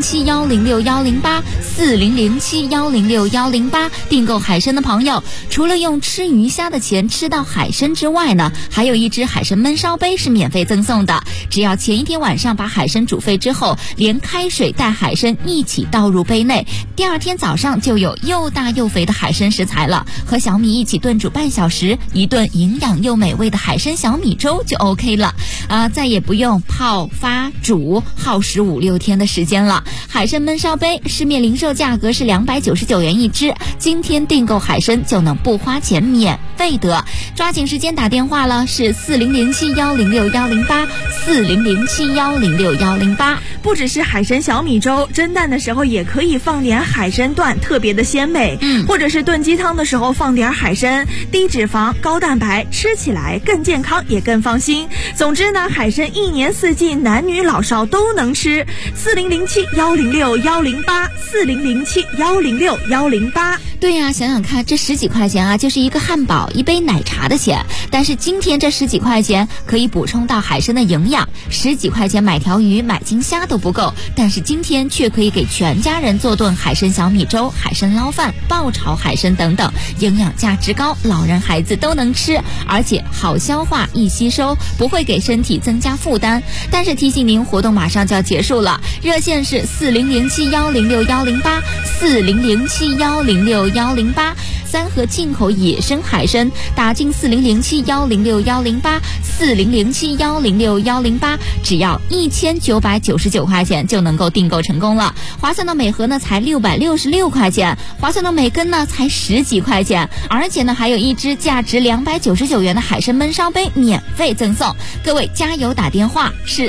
4007106108，4007106108订购海参的朋友，除了用吃鱼虾的钱吃到海参之外呢，还有1只海参焖烧杯是免费赠送的。只要前一天晚上把海参煮沸之后，连开水带海参一起倒入杯内，第2天早上就有又大又肥的海参食材了，和小米一起炖煮半小时，一顿营养又美味的海参小米粥就 OK 了再也不用泡发煮耗时5、6天的时间了。海参焖烧杯市面零售价格是299元1只，今天订购海参就能不花钱免费得，抓紧时间打电话了，是4007106108，4007106108。 不只是海参小米粥，蒸蛋的时候也可以放点海参段，特别的鲜美。或者是炖鸡汤的时候放点海参，低脂肪高蛋白，吃起来更健康也更放心。总之呢，海参1年4季男女老少都能吃。4007106108，4007106108。 对呀，想想看，这10几块钱啊，就是一个汉堡、一杯奶茶的钱。但是今天这10几块钱可以补充到海参的营养，10几块钱买条鱼、买斤虾都不够，但是今天却可以给全家人做顿海参小米粥、海参捞饭、爆炒海参等等，营养价值高，老人孩子都能吃，而且好消化、易吸收，不会给身体增加负担。但是提醒您，活动马上就要结束了，热线是4007106108，4007106108。3盒进口野生海参，打进4007106108，4007106108，只要1999块钱就能够订购成功了，划算到每盒呢才666块钱，划算到每根呢才10几块钱，而且呢还有1只价值299元的海参焖烧杯免费赠送。各位加油打电话，是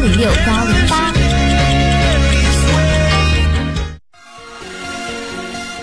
4007106108，4007106108。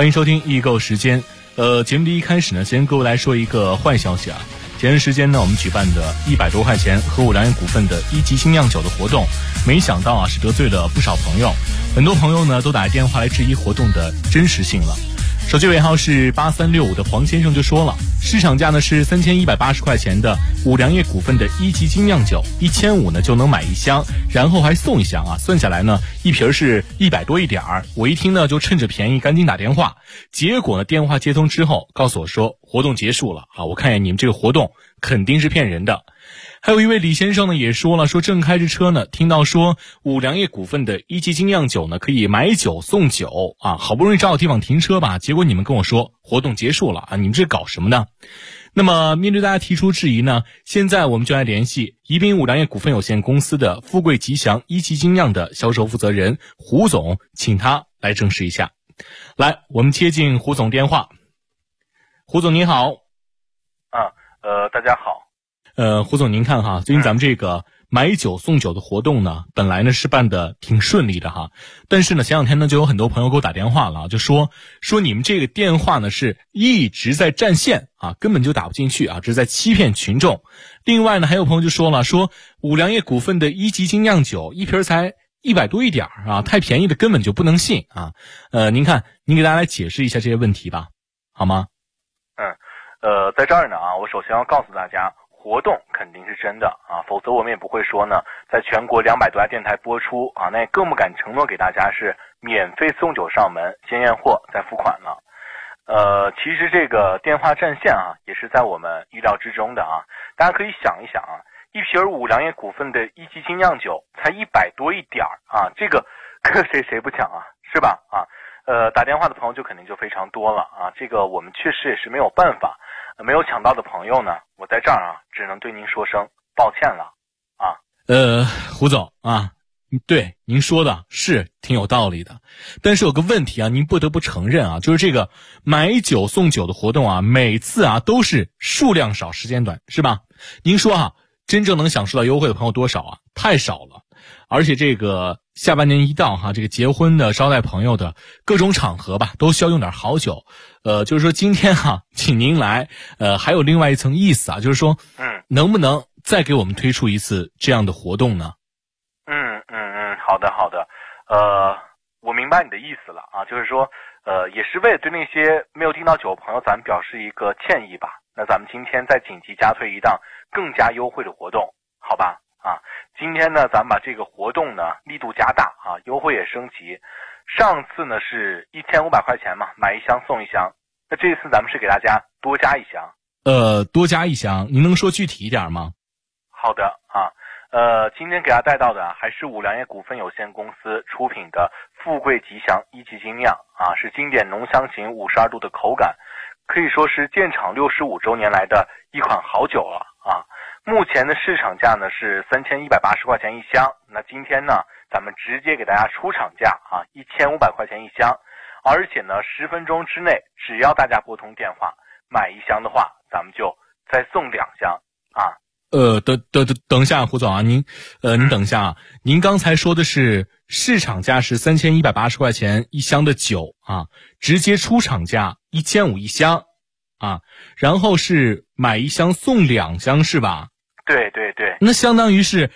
欢迎收听易购时间。节目的一开始呢，先跟各位来说一个坏消息啊。前段时间呢，我们举办的100多块钱和五粮液股份的1级精酿酒的活动，没想到啊是得罪了不少朋友，很多朋友呢都打电话来质疑活动的真实性了。手机尾号是8365的黄先生就说了，市场价呢是3180块钱的五粮液股份的1级精酿酒，1500呢就能买一箱，然后还送一箱啊，算下来呢一瓶是100多一点儿。我一听呢就趁着便宜赶紧打电话，结果呢电话接通之后告诉我说活动结束了啊，我看见你们这个活动肯定是骗人的。还有一位李先生呢也说了，说正开着车呢，听到说五粮液股份的1级精酿酒呢可以买酒送酒啊，好不容易找到地方停车吧，结果你们跟我说活动结束了啊，你们这搞什么呢？那么面对大家提出质疑呢，现在我们就来联系宜宾五粮液股份有限公司的富贵吉祥1级精酿的销售负责人胡总，请他来证实一下。来，我们接进胡总电话。胡总您好。 大家好。 胡总您看哈，最近咱们这个买酒送酒的活动呢，本来呢是办的挺顺利的哈，但是呢前两天呢就有很多朋友给我打电话了，就说你们这个电话呢是一直在占线啊，根本就打不进去啊，这是在欺骗群众。另外呢还有朋友就说了，说五粮液股份的1级精酿酒一瓶才100多一点啊，太便宜的根本就不能信啊。您看您给大家来解释一下这些问题吧，好吗？ 在这儿呢啊，我首先要告诉大家，活动肯定是真的啊，否则我们也不会说呢，在全国200多家电台播出啊，那也更不敢承诺给大家是免费送酒上门，先验货再付款了。其实这个电话占线啊，也是在我们意料之中的啊。大家可以想一想啊，一瓶五粮液股份的1级精酿酒才100多一点啊，这个搁谁不抢啊，是吧？啊，打电话的朋友就肯定就非常多了啊，这个我们确实也是没有办法。没有抢到的朋友呢，我在这儿啊，只能对您说声抱歉了啊。 胡总啊，对您说的是挺有道理的，但是有个问题啊，您不得不承认啊，就是这个买酒送酒的活动啊，每次啊都是数量少时间短，是吧？您说啊，真正能享受到优惠的朋友多少啊？太少了。而且这个下半年一到哈，这个结婚的、招待朋友的各种场合吧，都需要用点好酒。就是说今天哈，请您来，还有另外一层意思啊，就是说，能不能再给我们推出一次这样的活动呢？ 好的，我明白你的意思了啊，就是说，也是为了对那些没有订到酒的朋友，咱们表示一个歉意吧。那咱们今天再紧急加推一档更加优惠的活动，好吧？啊，今天呢，咱们把这个活动呢力度加大啊，优惠也升级。上次呢是1500块钱嘛，买一箱送一箱。那这次咱们是给大家多加一箱。 多加一箱，您能说具体一点吗？ 好的啊，今天给大家带到的还是五粮液股份有限公司出品的富贵吉祥1级精酿啊，是经典浓香型52度的口感，可以说是建厂65周年来的一款好酒了啊。目前的市场价呢是3180块钱一箱，那今天呢咱们直接给大家出厂价啊，1500块钱一箱，而且呢10分钟之内，只要大家拨通电话买一箱的话，咱们就再送2箱啊。 等一下，胡总啊，您等一下啊，您刚才说的是市场价是3180块钱一箱的酒啊，直接出厂价1500一箱啊，然后是买一箱送2箱是吧？对，那相当于是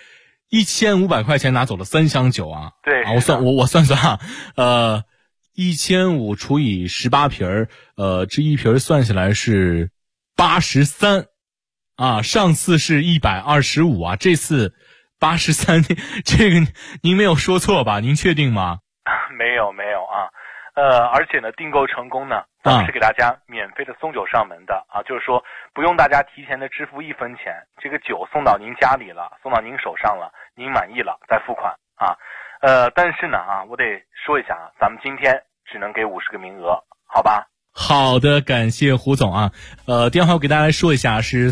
1500块钱拿走了3箱酒啊。对啊，我算啊，1500除以18瓶这一瓶算下来是83啊，上次是125啊，这次83，这个您没有说错吧？您确定吗？ 没有啊。而且呢，订购成功呢，咱们是给大家免费的送酒上门的啊，就是说不用大家提前的支付1分钱，这个酒送到您家里了，送到您手上了，您满意了再付款啊。但是呢啊，我得说一下啊，咱们今天只能给50个名额，好吧？ 好的，感谢胡总啊。电话我给大家来说一下，是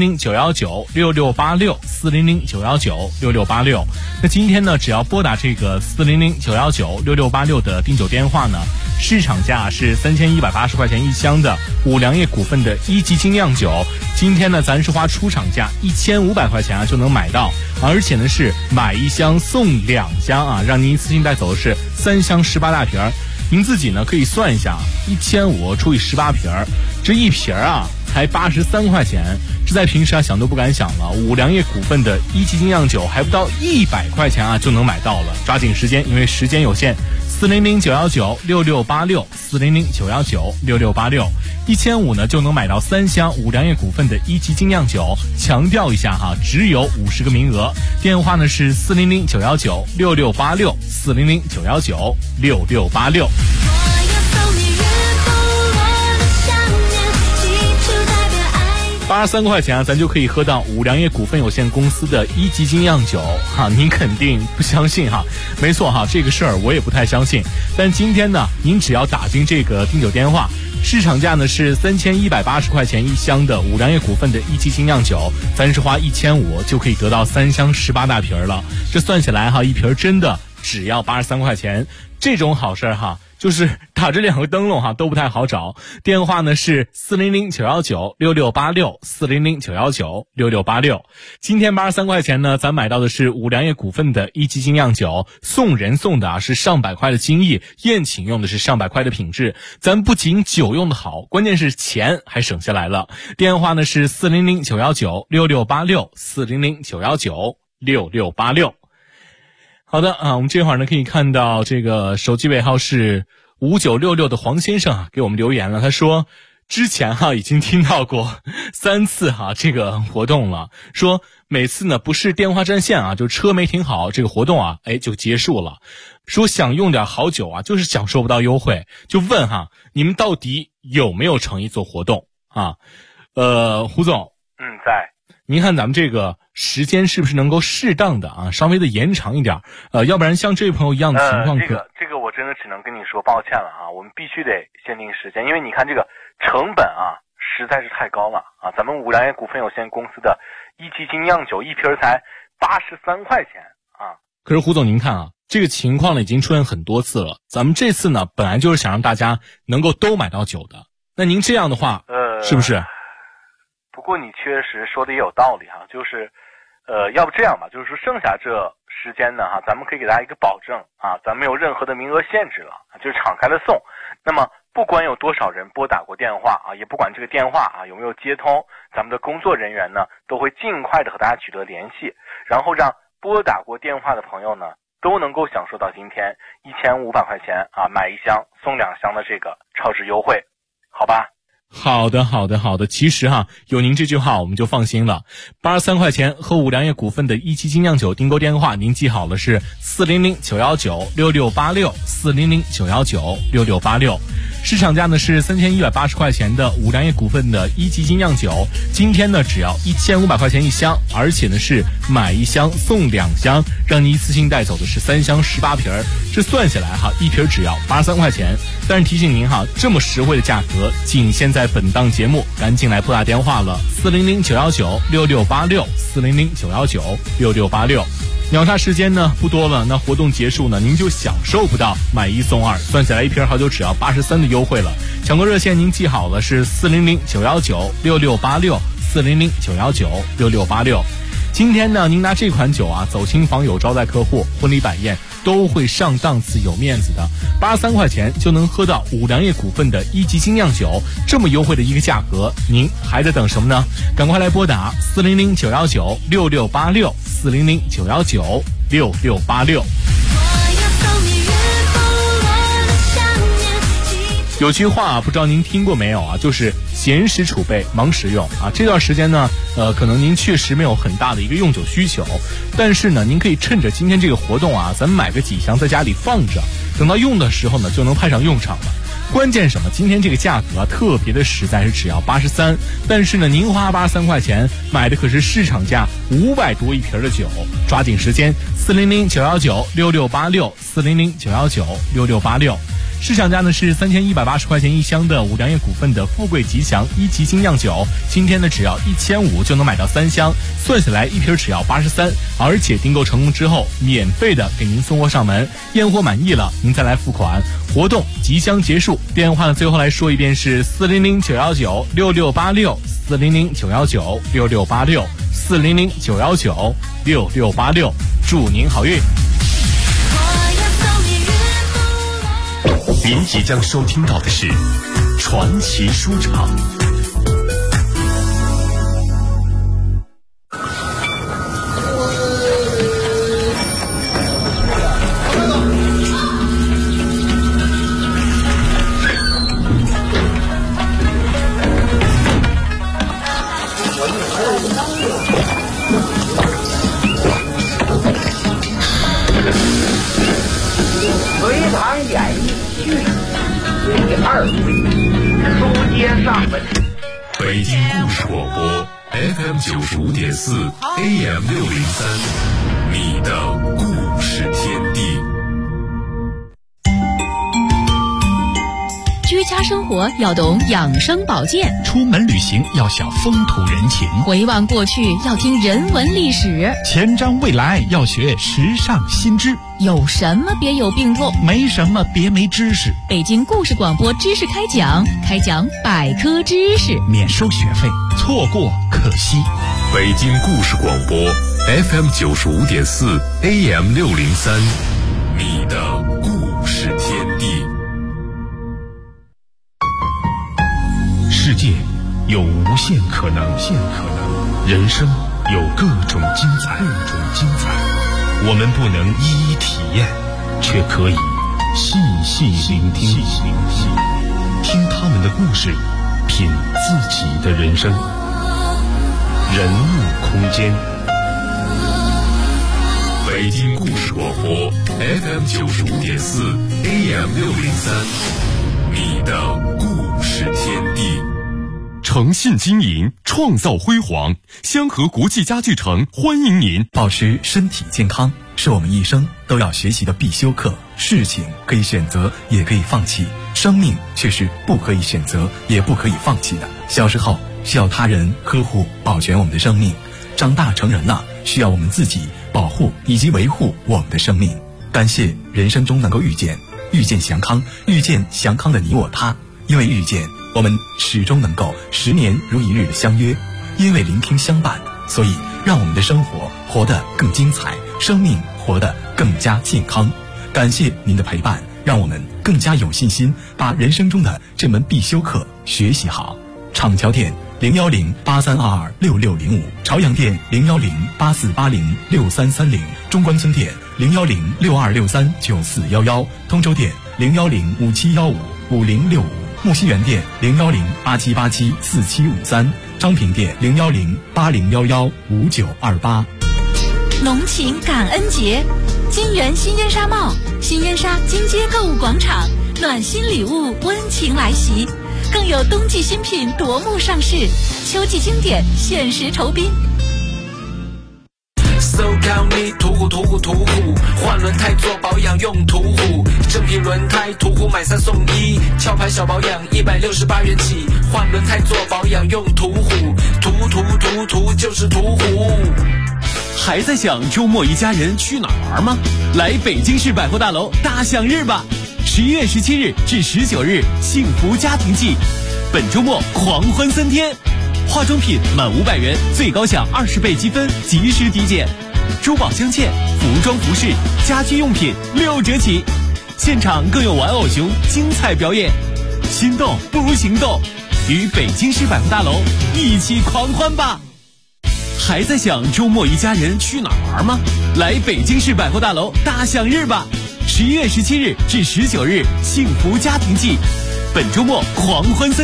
400-919-6686，400-919-6686。那今天呢，只要拨打这个400-919-6686的订酒电话呢，市场价是3180块钱一箱的五粮液股份的1级精酿酒，今天呢，咱是花出厂价1500块钱啊就能买到，而且呢是买一箱送2箱啊，让您一次性带走的是3箱18大瓶。 您自己呢可以算一下，1500除以18瓶，这一瓶啊才83块钱，这在平时啊想都不敢想了。五粮液股份的一级精酿酒还不到100块钱啊就能买到了，抓紧时间，因为时间有限。400-919-6686，400-919-6686，1500呢就能买到3箱五粮液股份的一级精酿酒。强调一下哈，只有50个名额。电话呢是400-919-6686，400-919-6686。83块钱啊，咱就可以喝到五粮液股份有限公司的一级精酿酒哈，您肯定不相信哈？没错哈，这个事儿我也不太相信。但今天呢，您只要打进这个订酒电话，市场价呢是3180块钱一箱的五粮液股份的一级精酿酒，咱是花1500就可以得到3箱18大瓶了。这算起来哈，一瓶真的只要83块钱，这种好事哈。就是打着2个灯笼哈都不太好找，电话呢是400-919-6686，400-919-6686。今天83块钱呢，咱买到的是五粮液股份的一级精酿酒，送人送的啊是上百块的精益，宴请用的是上百块的品质。咱不仅酒用的好，关键是钱还省下来了。电话呢是400-919-6686，400-919-6686。好的啊，我们这会儿呢可以看到这个手机尾号是5966的黄先生啊给我们留言了，他说之前哈已经听到过3次哈这个活动了，说每次呢不是电话占线啊，就车没停好，这个活动啊就结束了。说想用点好酒啊，就是享受不到优惠，就问哈你们到底有没有诚意做活动啊？胡总， 在。 您看咱们这个时间是不是能够适当的啊，稍微的延长一点？要不然像这位朋友一样的情况这个我真的只能跟你说抱歉了啊，我们必须得限定时间，因为你看这个成本啊实在是太高了啊。咱们五粮液股份有限公司的一级精酿酒一瓶才83块钱啊。 可是胡总您看啊，这个情况呢已经出现很多次了，咱们这次呢本来就是想让大家能够都买到酒的，那您这样的话是不是？ 不过你确实说的也有道理哈，就是要不这样吧，就是说剩下这时间呢哈，咱们可以给大家一个保证啊，咱没有任何的名额限制了，就是敞开了送。那么不管有多少人拨打过电话啊，也不管这个电话啊有没有接通，咱们的工作人员呢都会尽快的和大家取得联系，然后让拨打过电话的朋友呢都能够享受到今天1500块钱啊买1箱送2箱的这个超值优惠，好吧？ 好的。其实哈，有您这句话我们就放心了。83块钱和五粮液股份的一级精酿酒订购电话，您记好了是400-919-6686，400-919-6686。市场价呢是3180块钱的五粮液股份的一级精酿酒，今天呢只要1500块钱一箱，而且呢是买1箱送2箱，让您一次性带走的是3箱18瓶，这算下来哈，一瓶只要83块钱。但是提醒您哈，这么实惠的价格，仅限在本档节目，赶紧来拨打电话了，400-919-6686，400-919-6686。秒杀时间呢不多了，那活动结束呢，您就享受不到买1送2，算下来一瓶好酒只要83的优惠了。抢购热线您记好了是400-919-6686，400-919-6686。今天呢，您拿这款酒啊走亲访友、招待客户、婚礼摆宴都会上档次、有面子的。83块钱就能喝到五粮液股份的一级精酿酒，这么优惠的一个价格，您还在等什么呢？赶快来拨打400-919-6686，400-919-6686。有句话不知道您听过没有啊，就是闲时储备，忙时用啊。这段时间呢，可能您确实没有很大的一个用酒需求，但是呢，您可以趁着今天这个活动啊，咱们买个几箱在家里放着，等到用的时候呢，就能派上用场了。关键什么？今天这个价格啊，特别的实在，是只要83，但是呢，您花83块钱买的可是市场价500多一瓶的酒，抓紧时间，400-919-6686，400-919-6686。市场价呢是3180块钱一箱的五粮液股份的富贵吉祥一级精酿酒，今天呢只要1500就能买到3箱，算下来一瓶只要83，而且订购成功之后免费的给您送货上门，验货满意了您再来付款。活动即将结束，电话呢最后来说一遍是400-919-6686，400-919-6686，400-919-6686，祝您好运。 您即将收听到的是传奇书场。 隋唐演义续第2回，书接上文。 北京故事广播 FM 95.4 AM 603，你的故事天地。 居家生活要懂养生保健， 出门旅行要晓风土人情， 回望过去要听人文历史， 前瞻未来要学时尚新知。 有什么别有病痛， 没什么别没知识。 北京故事广播知识开讲，开讲百科知识， 免收学费，错过可惜。 北京故事广播 FM 95.4 AM 603，你的故事天地。 世界有无限可能，人生有各种精彩。我们不能一一体验，却可以细细聆听，听他们的故事，品自己的人生。人物空间， 北京故事广播 FM 95.4 AM 603，你的故事天地。 诚信经营，创造辉煌。香河国际家具城欢迎您。 保持身体健康是我们一生都要学习的必修课。事情可以选择，也可以放弃，生命却是不可以选择，也不可以放弃的。小时候需要他人呵护保全我们的生命，长大成人了需要我们自己保护以及维护我们的生命。感谢人生中能够遇见祥康，遇见祥康的你我他。因为遇见，我们始终能够10年如一日的相约；因为聆听相伴，所以让我们的生活活得更精彩，生命活得更加健康。感谢您的陪伴，让我们更加有信心把人生中的这门必修课学习好。厂桥店01083226605，朝阳店01084806330，中关村店01062639411，通州店01057155065。木樨园店01087874753，张平店01080115928。 浓情感恩节，金源新烟纱帽、新烟纱金街购物广场，暖心礼物温情来袭，更有冬季新品夺目上市，秋季经典限时酬宾。 So call me 途虎，换轮胎做保养用途虎，正品轮胎途虎买3送1，壳牌小保养168元起，换轮胎做保养用途虎，途就是途虎。 还在想周末一家人去哪儿玩吗？来北京市百货大楼大享日吧！11月17日至19日，幸福家庭季，本周末狂欢3天。化妆品满500元最高享20倍积分，及时抵减；珠宝镶嵌、服装服饰、家居用品6折起。现场更有玩偶熊精彩表演，心动不如行动，与北京市百货大楼一起狂欢吧！还在想周末一家人去哪儿玩吗？来北京市百货大楼大享日吧！11月17日至19日，幸福家庭季，本周末狂欢3